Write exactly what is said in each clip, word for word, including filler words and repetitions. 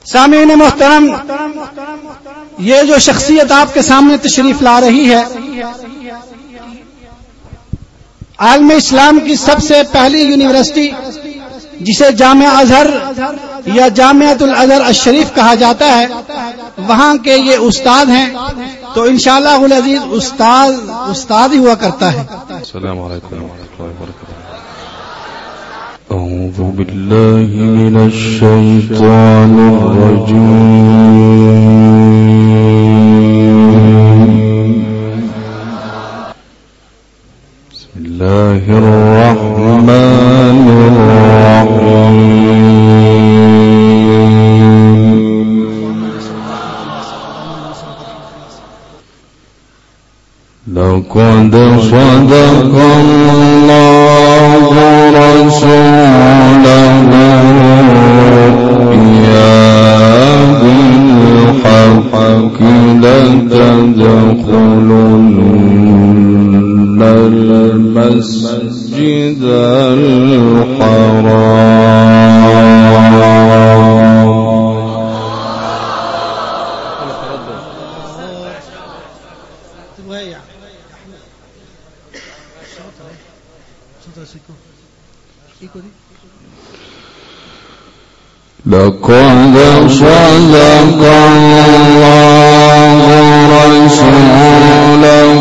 सामीन मोहतरम, ये जो शख्सियत आपके सामने तशरीफ ला रही है, आलम इस्लाम की सबसे पहली यूनिवर्सिटी जिसे जामिया अजहर या जामियातुल अजहर अशरीफ कहा जाता है, वहां के ये उस्ताद हैं। तो इंशाअल्लाह उल अजीज उस्ताद उस्ताद ही हुआ करता है। अस्सलामु अलैकुम व रहमतुल्लाहि व बरकातुहू। अऊज़ु बिल्लाहि मिनश शैतानिर रजीम। बिस्मिल्लाहिर रहमानिर रहीम। لقد صدق الله رسوله الرؤيا بالحق لتدخلن المسجد الحرام لقد صدق الله رسوله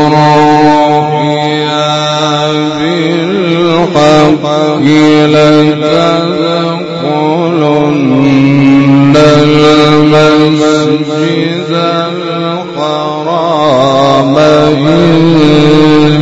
الرؤيا بالحق لتدخلن المسجد الحرام إن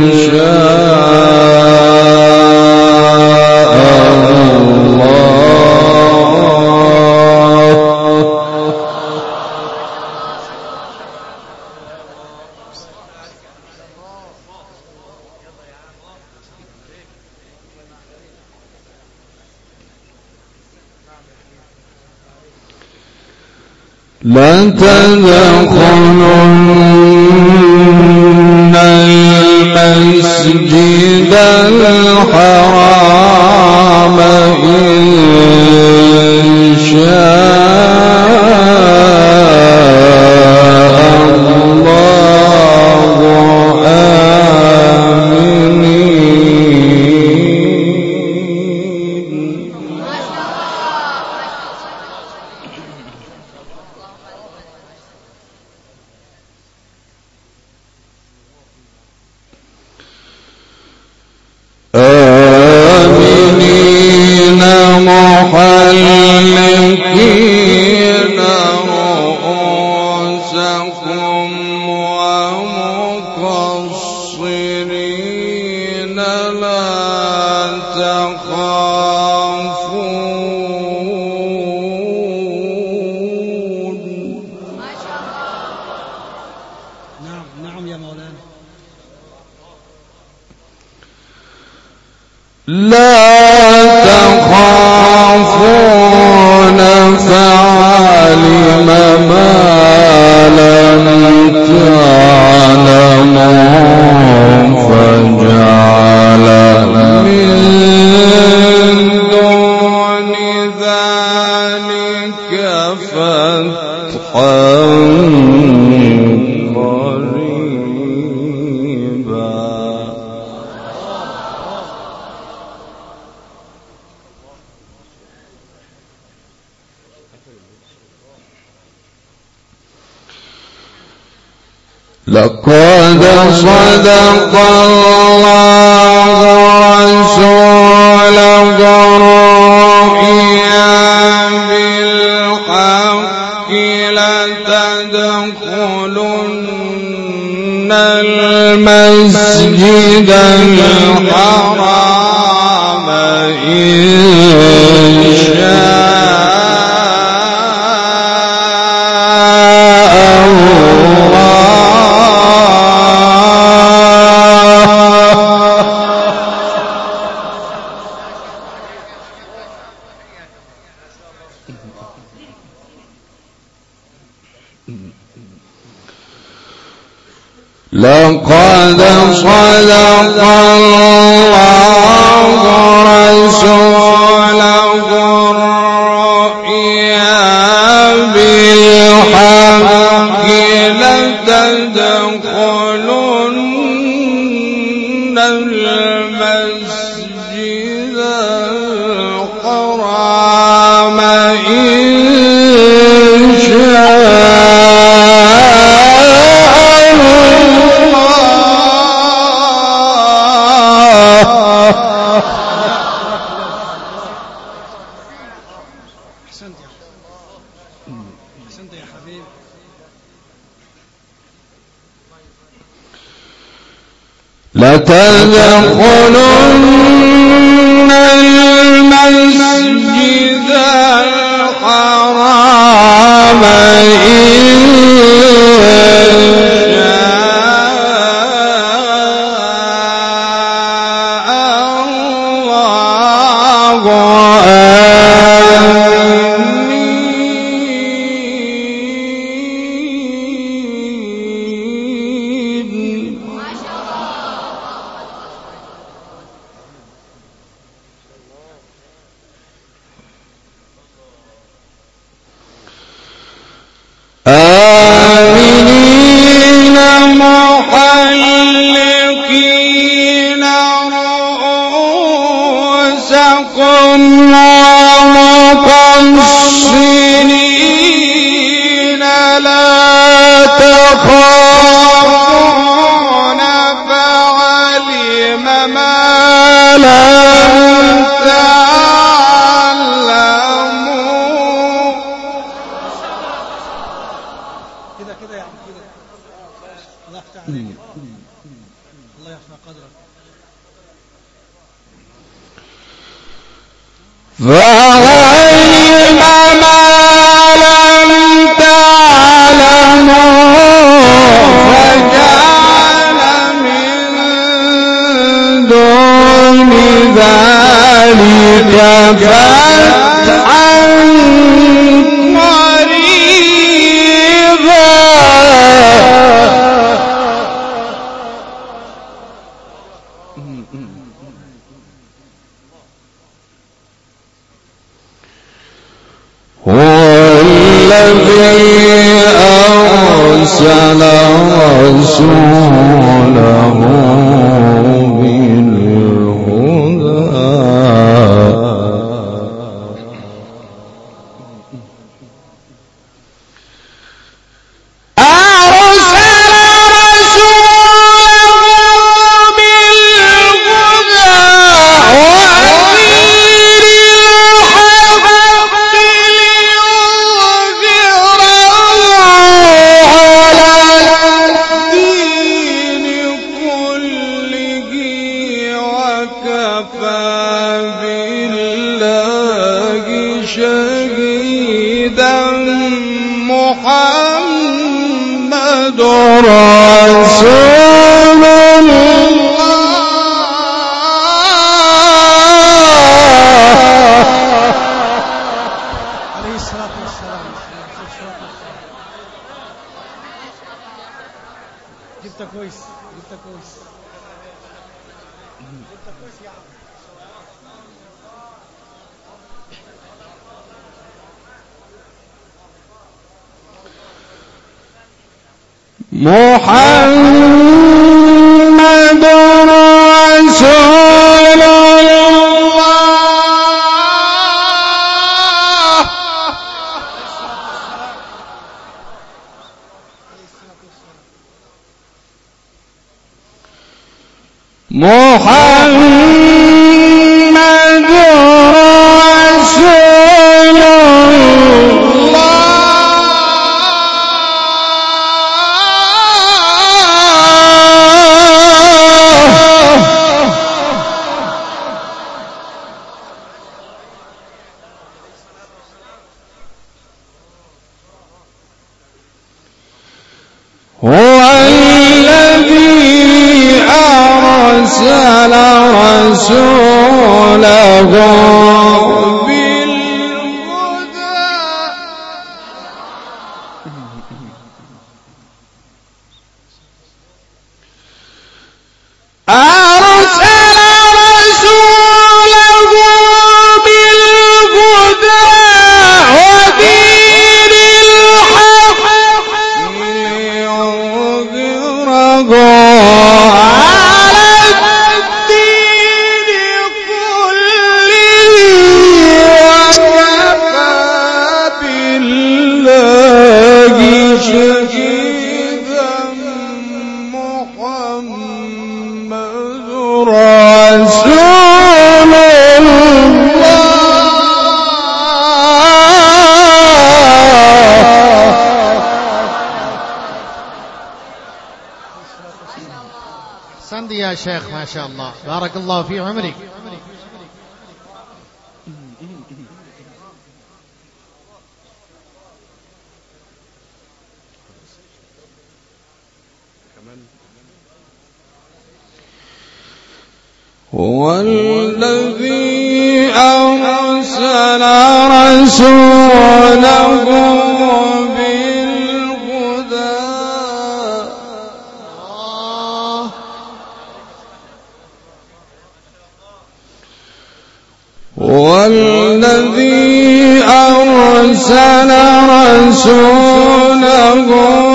لتدخلن المسجد الحرام إن شاء الله آمنين. آمنين محلقين رؤوسكم ومقصرين لا تخافون. نعم نعم يا مولانا. لا تخافون فعلم ما لم تعلموا فجعل من دون ذلك فتحا لقد صدق الله رسوله الرؤيا بالحق لتدخلن المسجد الحرام إن شاء لقد صدق الله رسوله الرؤيا لتدخلن المسجد الحرام إن آمنين محلقين رؤوسكم ومقصرين لا تخافون فعلم ما لم تعلموا. كده كده يعني كده. الله يفتح عليك. الله يرفع قدرك. فعلم ما لم تعلموا فجعل من دون ذلك فتحا قريبا. هو الذي أرسل رسوله محمد رسول الله عليه الصلاة والسلام. جبت كويس جبت كويس جبت كويس يا عم. محمد رسول الله. محمد رسول الله. هو الذي أرسل رسوله بالهدى أرسل رسوله بالهدى ودين الحق ليظهره على الدين كله وكفى يا شيخ ما شاء الله، بارك الله في عمرك. هو الذي أرسل رسوله بالهدى هو الذي أرسل رسوله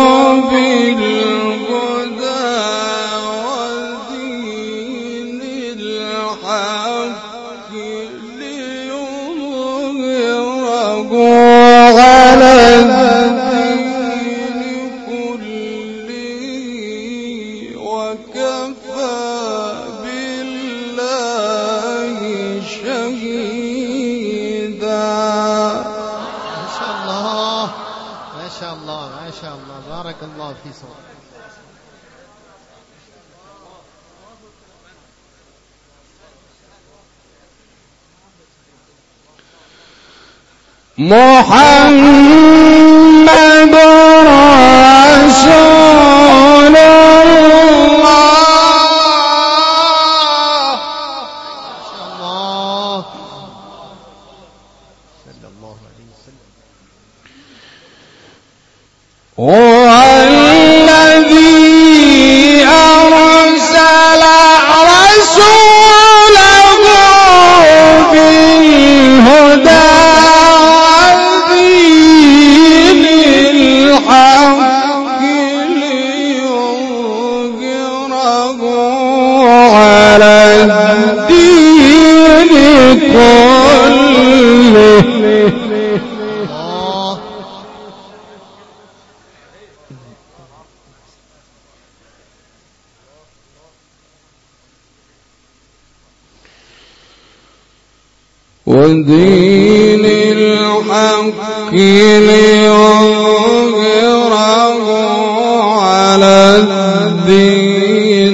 محمد رسول الله صلى الله عليه وسلم. هو الذي أرسل رسوله بالهدى ودين الحق ليظهره على الدين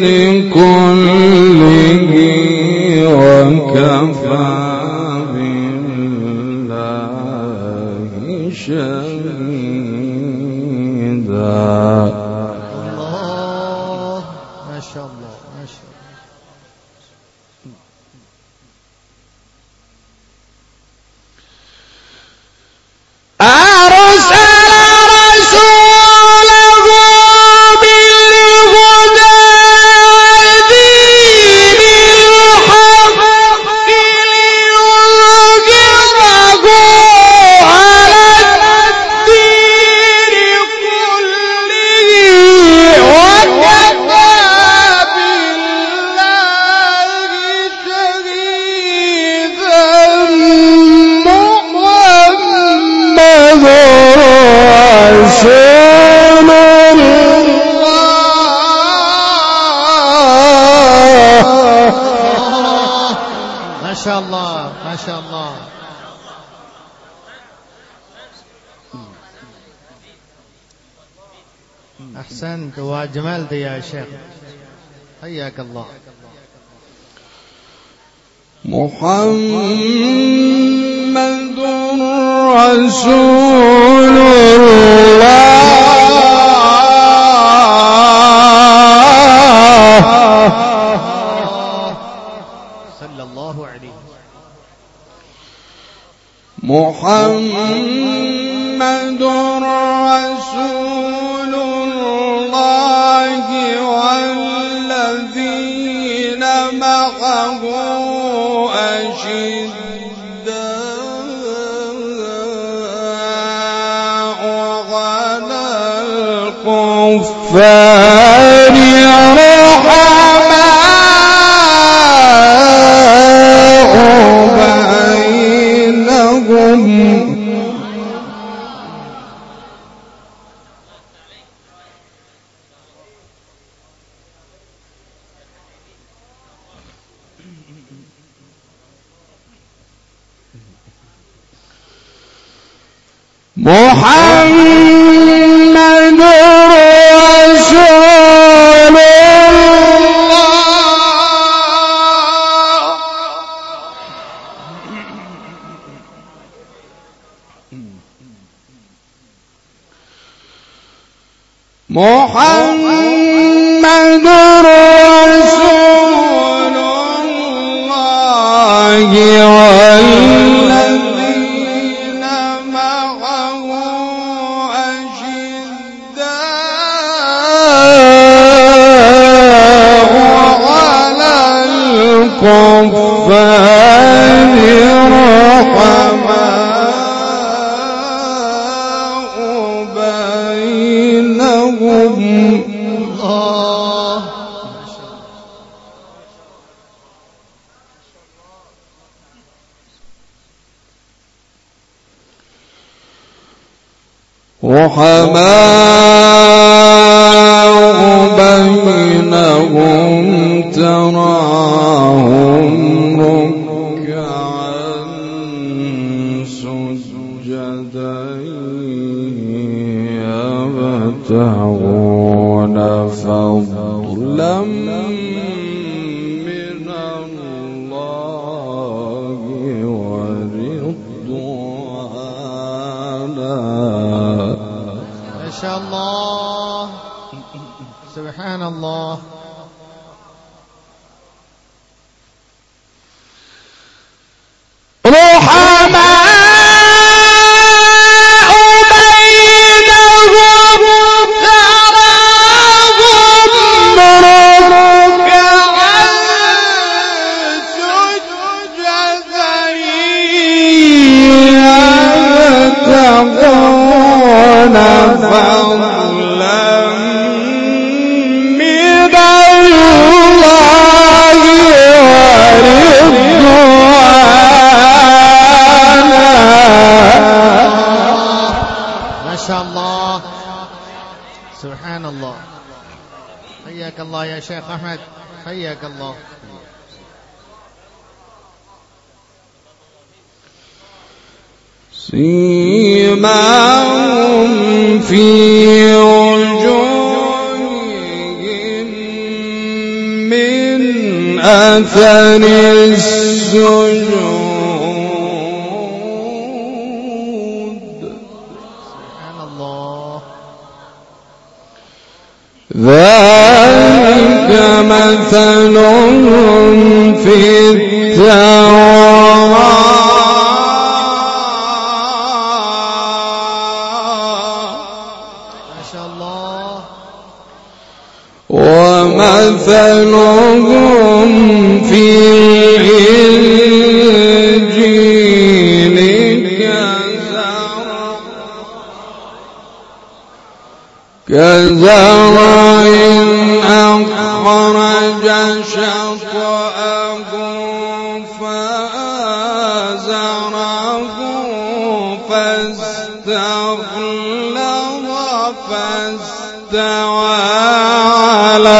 كله وكفى بالله شهيدا. الله ما شاء الله ما شاء الله. ما شاء الله ما شاء الله. أحسنت وأجملت يا شيخ، حياك الله. محمد رسول محمد رسول الله والذين معه أشداء على الكفار رحماء بينهم. محمد رسول الله محمد رسول الله والذين معه أشداء على الكفار رحماء بينهم. الله. رحماء بينهم تراهم ركعا سجدا يبتغون فضلا من الله ورضوانا. ما شاء الله. سبحان الله. سبحان الله. حياك الله يا شيخ أحمد، حياك الله. سيماهم في وجوههم من أثر السجود. سبحان الله. ذلك مثلهم في التوراة ومثلهم في الإنجيل كزرع أخرج شطأه فآزره فاستغلظ فاستوى على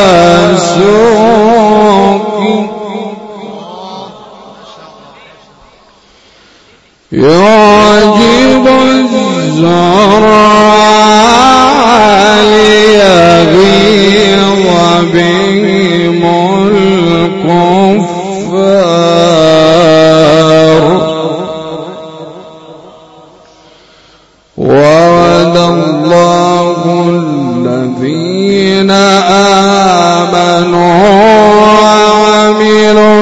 سوقه يعجب الزرع ليغيظ بهم الكفار. وعد الله الذين آمنوا وعملوا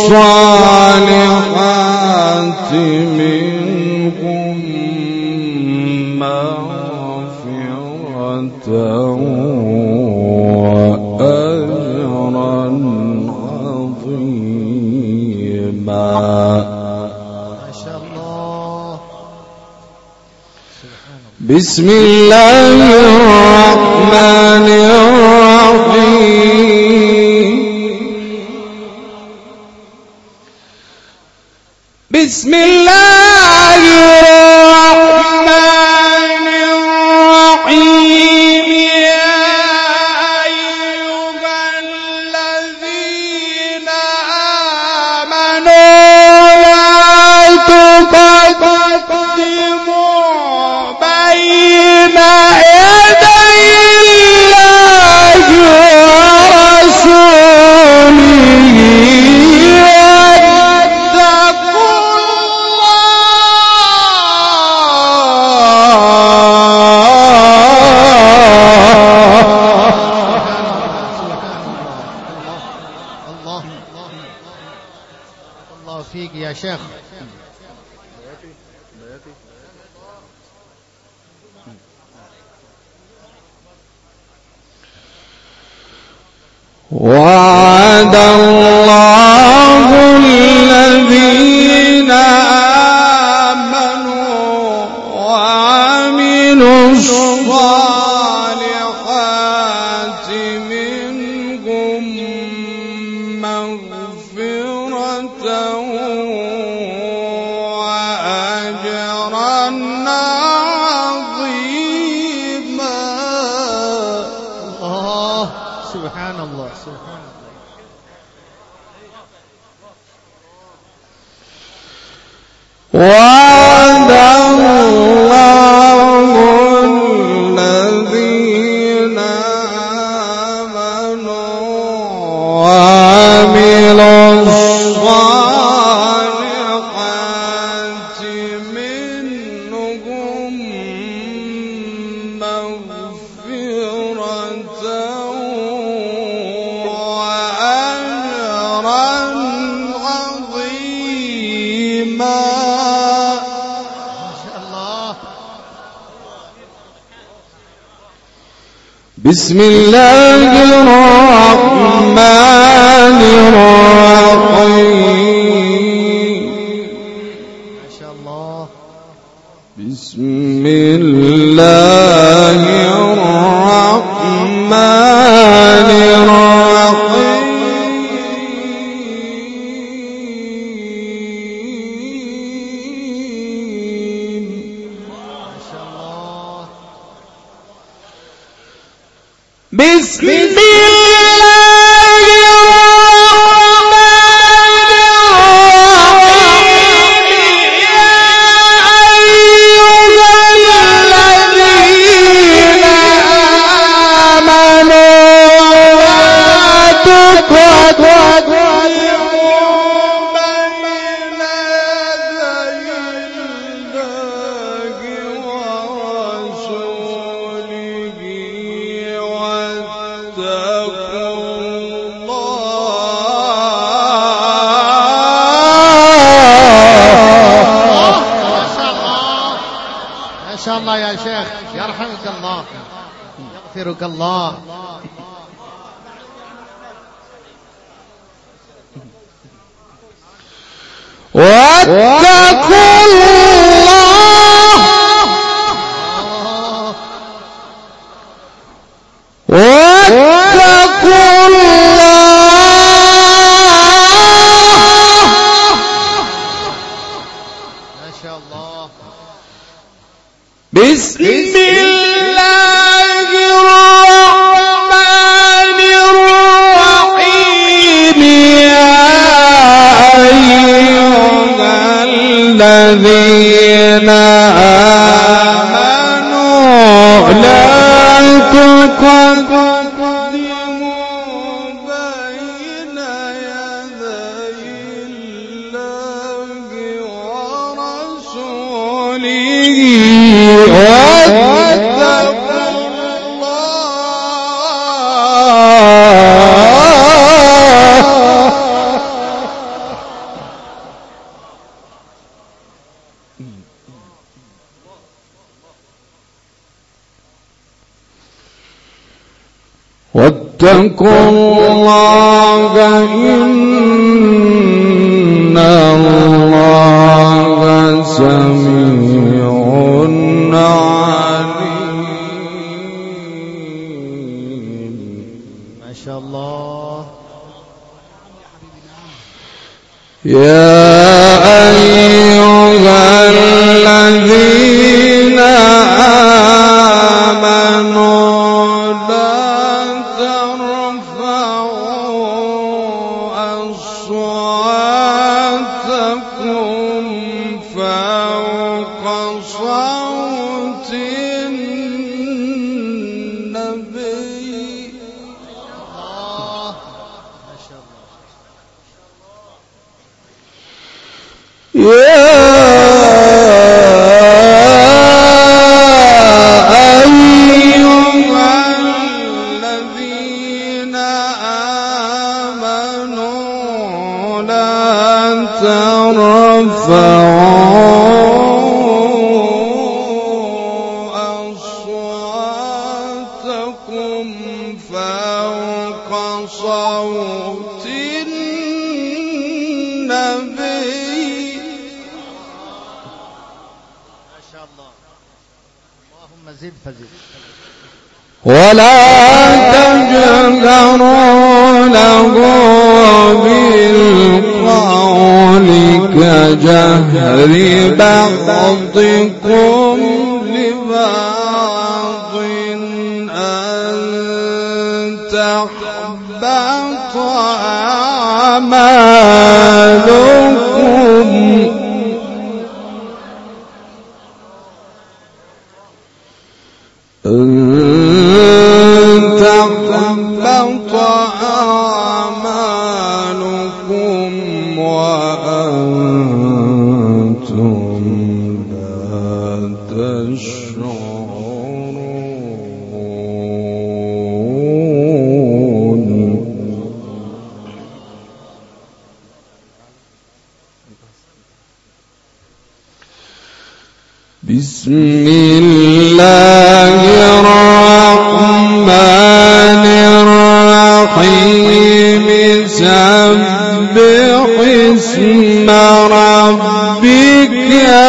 الصالحات منهم مغفرة وأجرا عظيما. ما شاء الله. بسم الله الرحمن الرحيم. بسم الله الرحمن الرحيم. يا أيها الذين آمنوا لا تقدموا بين يدي الله ورسوله واتقوا الله شيخ. وعد الله الذين آمنوا وعملوا الصالحات منهم مغفرة وأجرا عظيما. الله سبحان الله سبحان الله. وعد الله الذين آمنوا وعملوا الصالحات منهم مغفرة وأجرا عظيما. بسم الله الرحمن الرحيم. ما شاء الله. بسم الله الرحمن الرحيم. ما شاء الله. بسم الله ما شاء الله يا شيخ، يرحمك الله يغفرك الله. واتقوا الله واتقوا الله. ما شاء الله. بسم الله الرحمن الرحيم. يا أيها الذين آمنوا لا تقدموا بين يدي الله ورسوله واتقوا واتقوا الله إن الله سميع عليم. ما شاء الله. يا أيها الذين آمنوا لا ترفعوا أصواتكم فوق صوت النبي. الله. ما شاء الله. فوق صوت النبي. ما شاء الله. اللهم زد فزد. ولا تجهروا له بالقول كجهر بعضكم لبعض أن تحبط أعمالكم. تحبط أعمالكم وأنتم لا تشعرون. بسم الله الرحمن الرحيم. سبح اسم ربك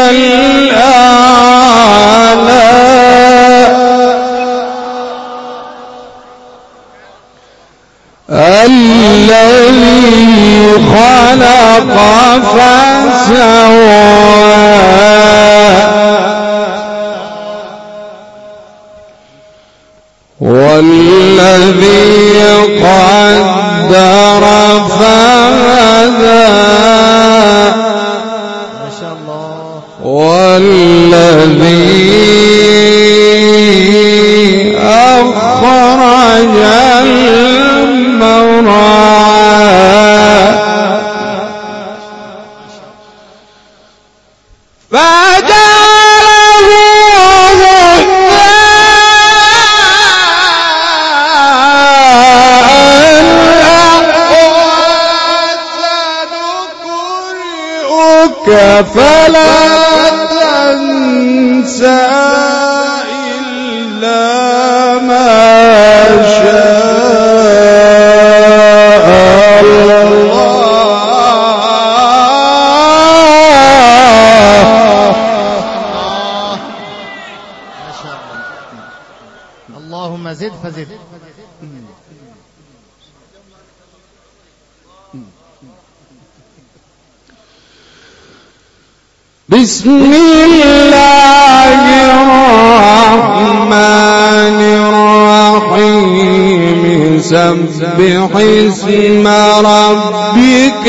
الأعلى الذي خلق فسوى والذي قدر فهدى. ما شاء الله. والذي أخرج المرعى فجعله فلا تنسى إلا ما شاء الله. ما شاء الله. اللهم زد فزد. بسم الله الرحمن الرحيم. سبح اسم ربك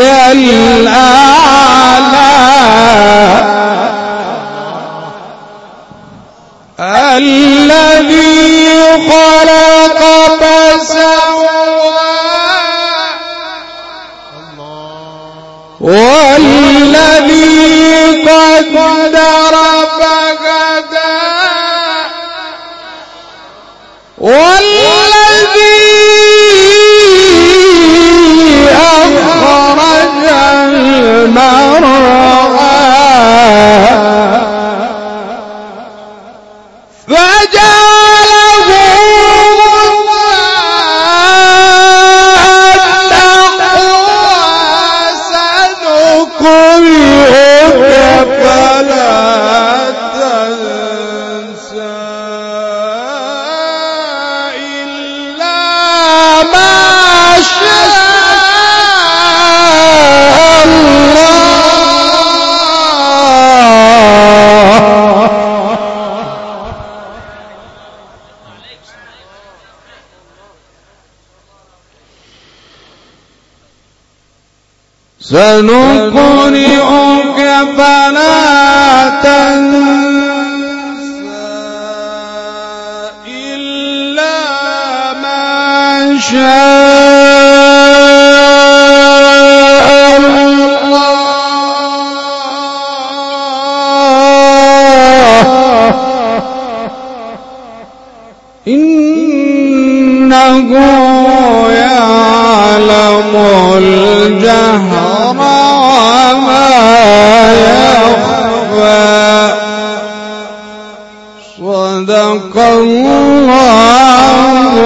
الأعلى الذي خلق فسوى والذي قدر فهدى والذي أخرج المرعى فجعله فلا تنسى إلا ما شاء الله. سنقرئك فلا تنسى إلا ما شاء الله. إنه يعلم الجهر وما يخفى. صدق صدق الله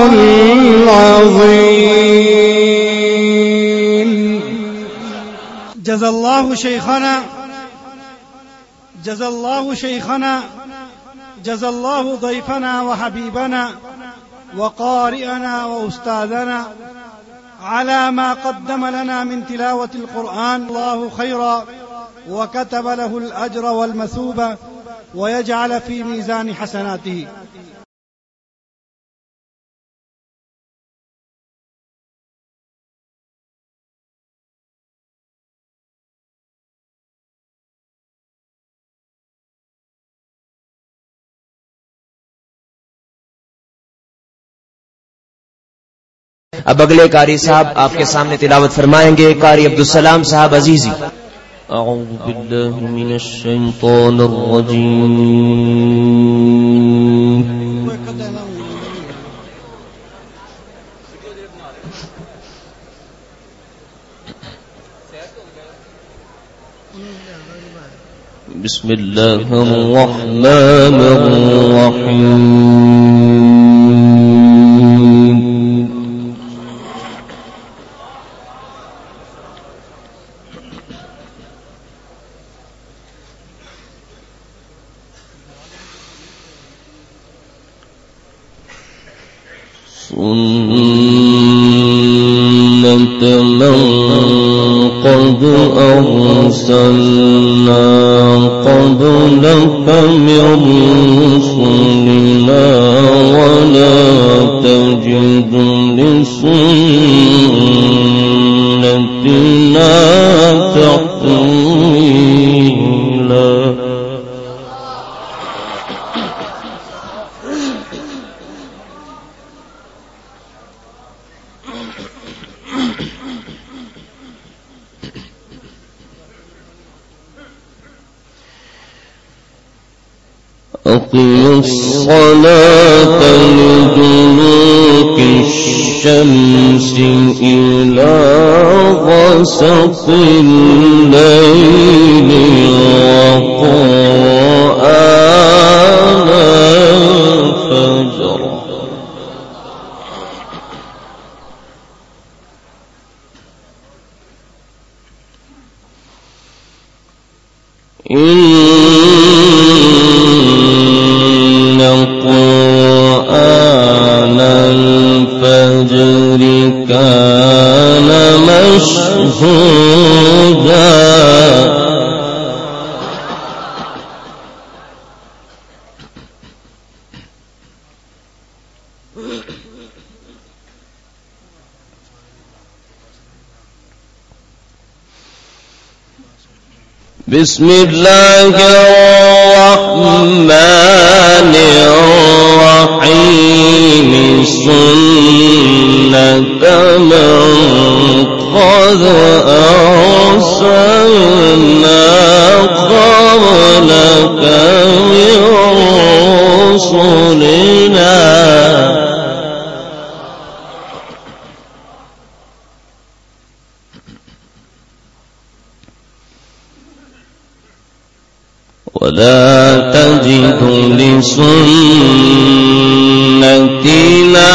العظيم. جزا الله شيخنا جزا الله شيخنا جزا الله ضيفنا وحبيبنا وقارئنا وأستاذنا على ما قدم لنا من تلاوة القرآن الله خيرا، وكتب له الأجر والمثوبة، ويجعل في ميزان حسناته. अब अगले कारी साहब आपके सामने तिलावत फरमाएंगे, कारी अब्दुस्सलाम साहब अजीजी। अऊज़ु बिल्लाहि मिनश शैतानिर रजीम। बिस्मिल्लाहिर रहमानिर रहीम। سنة من قد أرسلنا قبلك من رسلنا ولا تجد لسنتنا تحويلا. أقم الصلاة لدلوك الشمس إلى غسق الليل وقرآن الفجر إن قرآن الفجر كان مشهودا. بسم الله الرحمن الرحيم. سنة من قد أرسلنا قبلك من رسلنا ولا تجد لسنتنا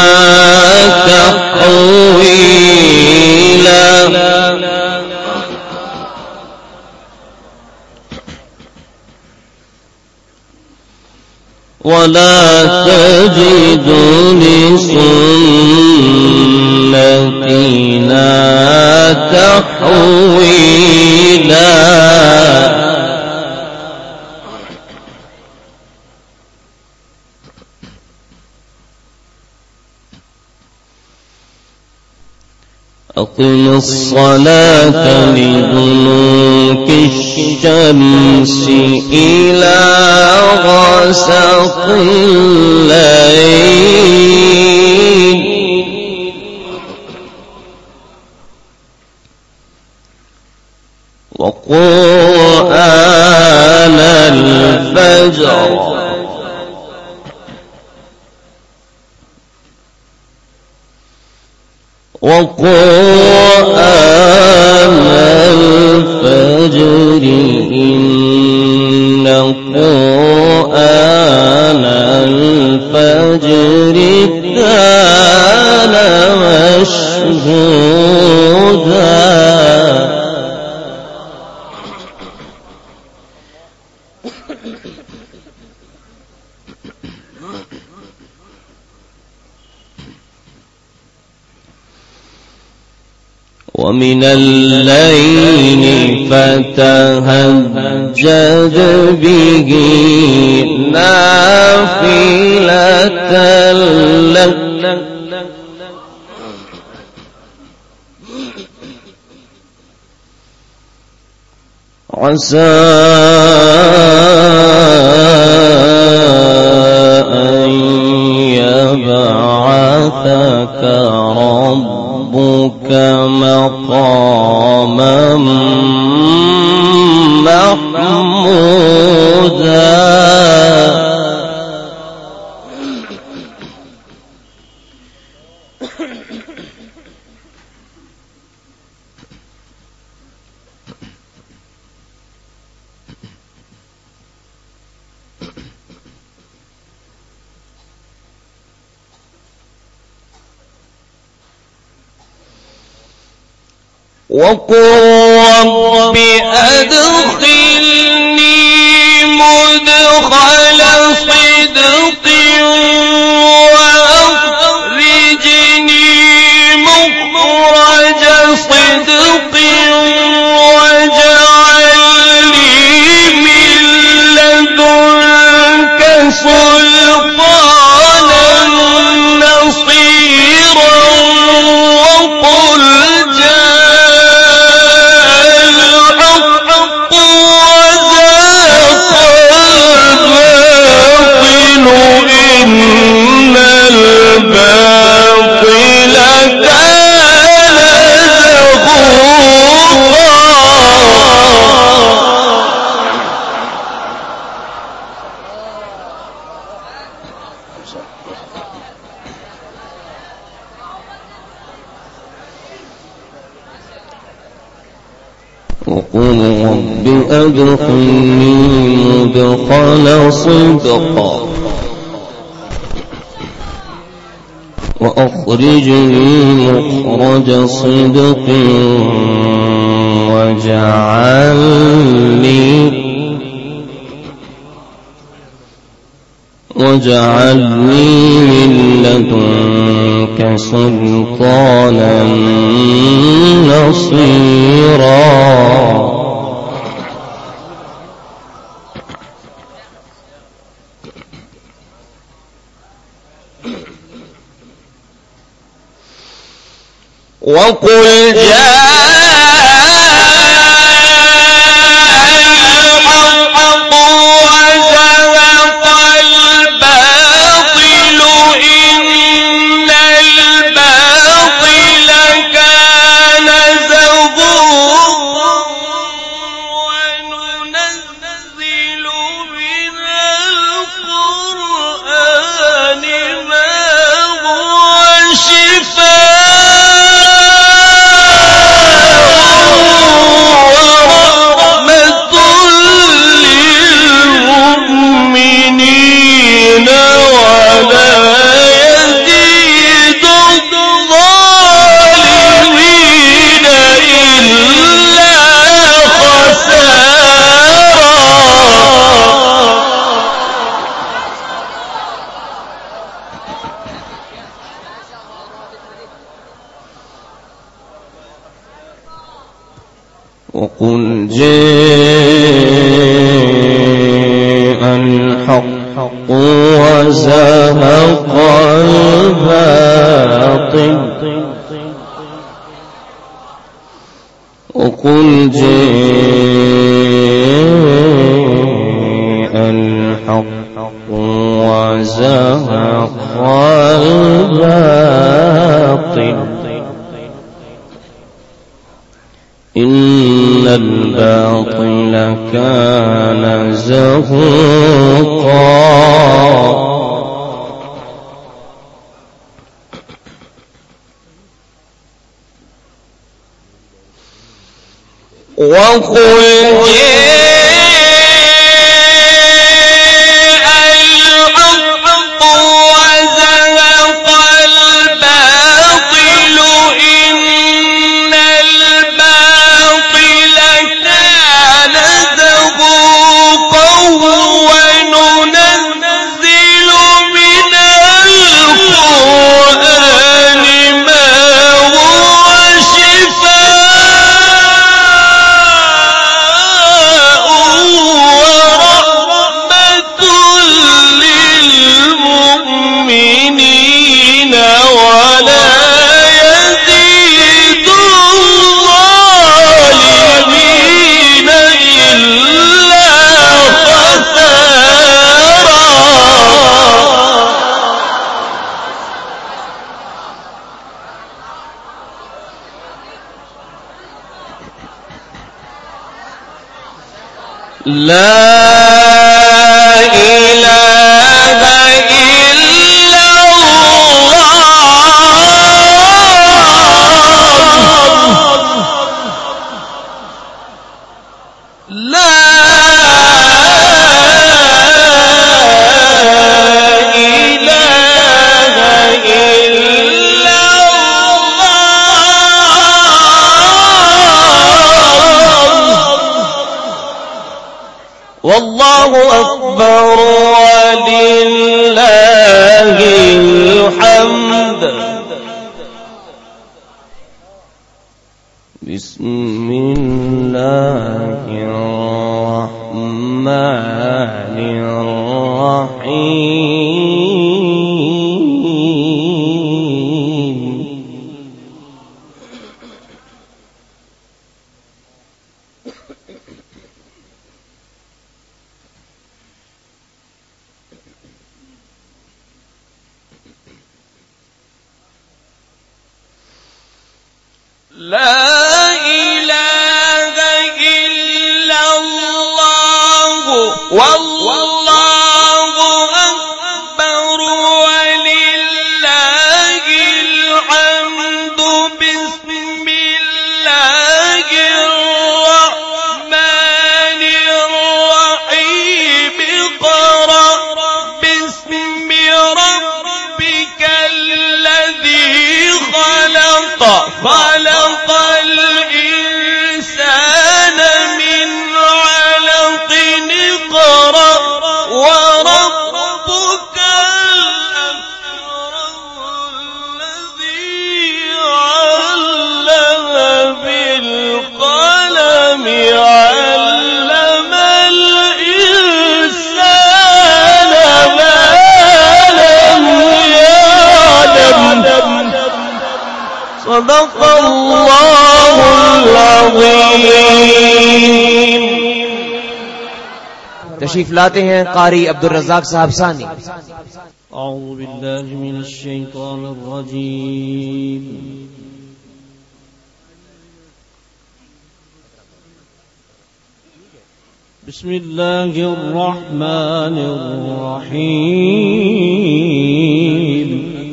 تحويلا. ولا تجد لسنتنا تحويلا. أقم الصلاة لدلوك الشمس إلى غسق الليل وقرآن الفجر وقرآن الفجر إن قرآن الفجر الفجر كان مشهودا ومن الليل فتهجد به نافلة لك عسى أن يبعثك ربك مقاما محمودا وقل رب أدخلني مدخل صدق وأخرجني مخرج صدق واجعل لي من لدنك سلطانا نصيرا وقل وقل رب أدخلني مدخل صدق وأخرجني مخرج صدق واجعل لي واجعل لي من لدنك سلطانا نصيرا وقل جاء الحق وزهق الباطل إن الباطل كان زهوقا وننزل من القرآن ما هو شفاء وقل جاء الحق وزهق الباطل وقل جاء الحق وزهق الباطل إن الباطل كان زهوقا وقل جاء الحق وزهق والله أكبر ولله الحمد. بسم الله الرحمن الرحيم. لا إله إلا الله والله أكبر ولله الحمد. بسم الله الرحمن الرحيم. اقرأ باسم ربك الذي خلق خلق الإنسان من علق. اقرأ وربك الأكرم الذي علم بالقلم علم الإنسان ما لم يعلم. صدق الله العظيم. تشریف لاتے ہیں قاری عبدالرزاق صاحب ثانی. أعوذ بالله من الشيطان الرجيم. بسم الله الرحمن الرحيم.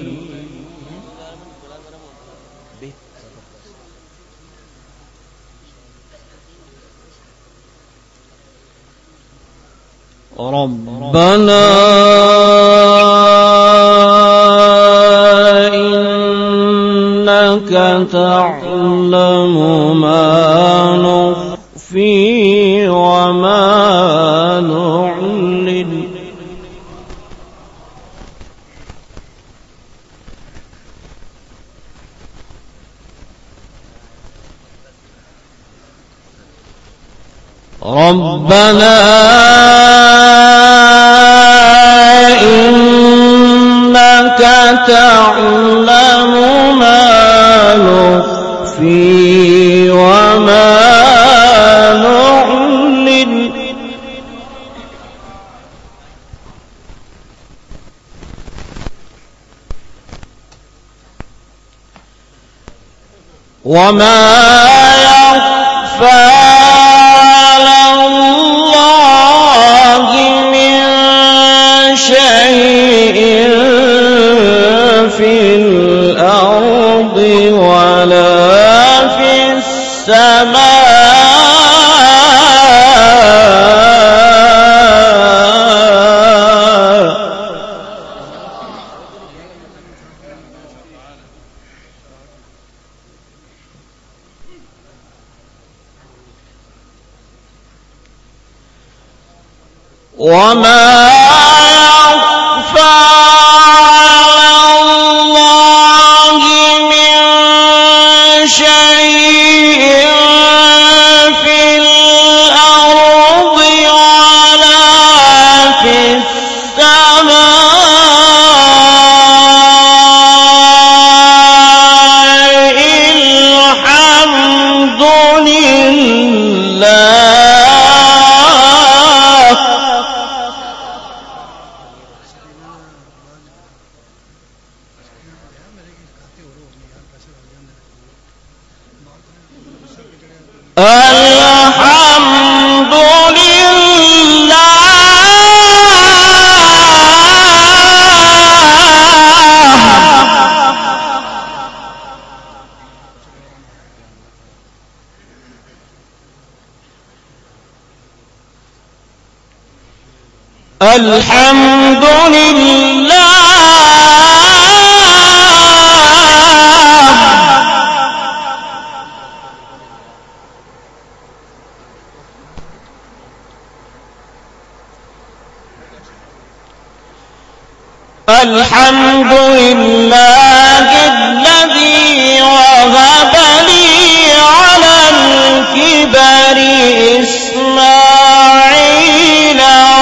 ربنا إنك تعلم ما نخفي وما نعلن ربنا إنك تعلم ما نخفي وما نعلن وما يخفى شيء في الأرض ولا في السماء. وما الحمد لله الحمد لله الحمد لله الذي وهب لي على الكبر إسماعيل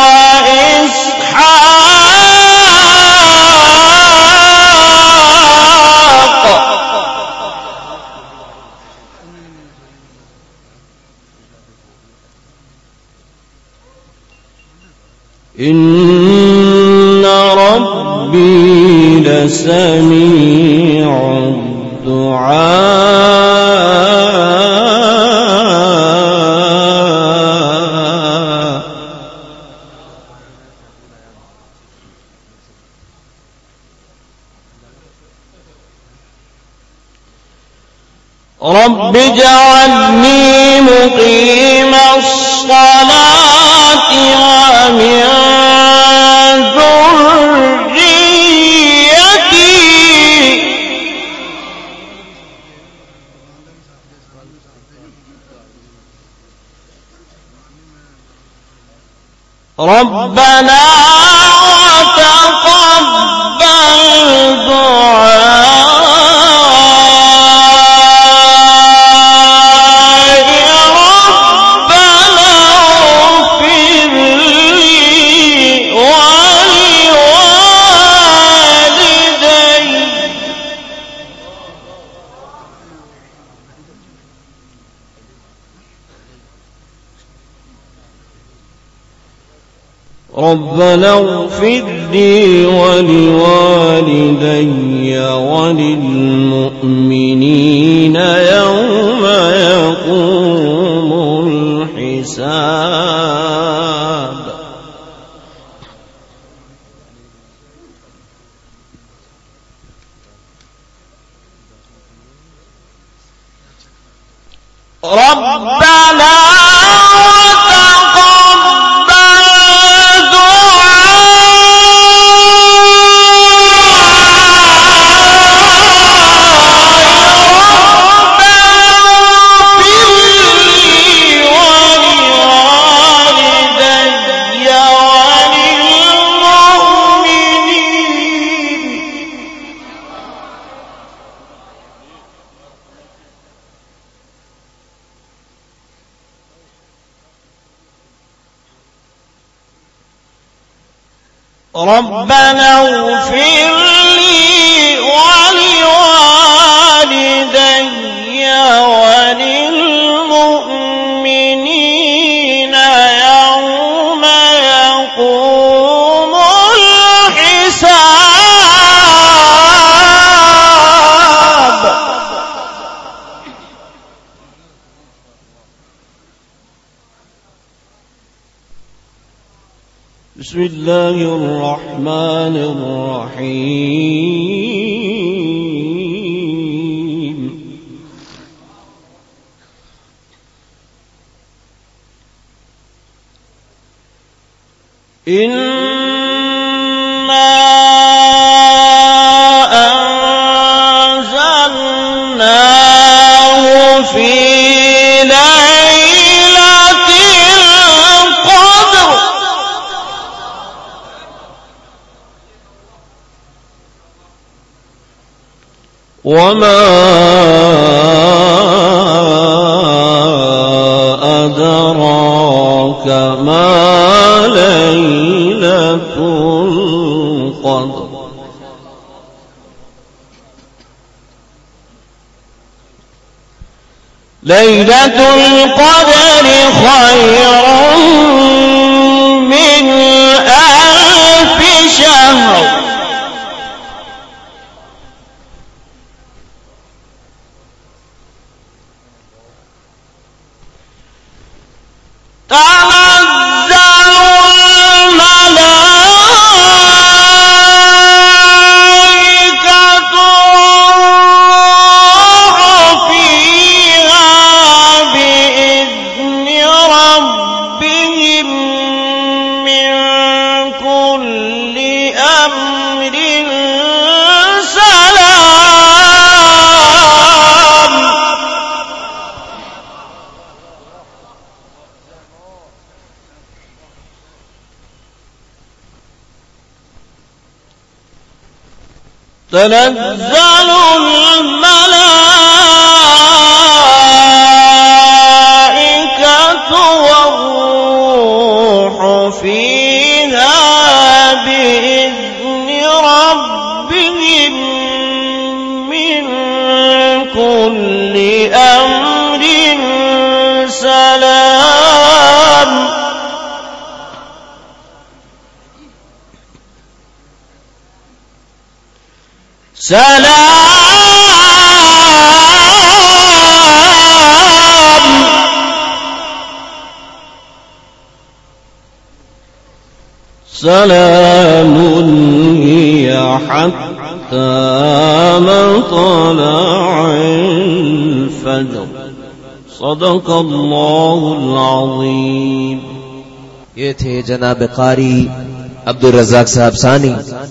وإسحاق إن ربي لسميع الدعاء رب اجعلني مقيم الصلاة ومن ربنا وتقبل دعائي ربنا اغفر لي ولوالدي ربنا اغفر لي ولوالدي وللمؤمنين يوم يقوم الحساب ربنا ربنا اغفر لي ولوالدي وللمؤمنين يوم يقوم الحساب بسم الله الرحمن الرحيم إنا أنزلناه في ليلة القدر وما أدراك ما ليلة القدر ليلة القدر خير من ألف شهر تنزل الملائكة والروح فيها بإذن ربهم من تنزل الملائكة والروح فيها بإذن ربهم من كل أمر سلام سلام سلام هي حتى مطلع الفجر صدق الله العظيم. یہ تھے جناب قاری عبد الرزاق صاحب ثانی.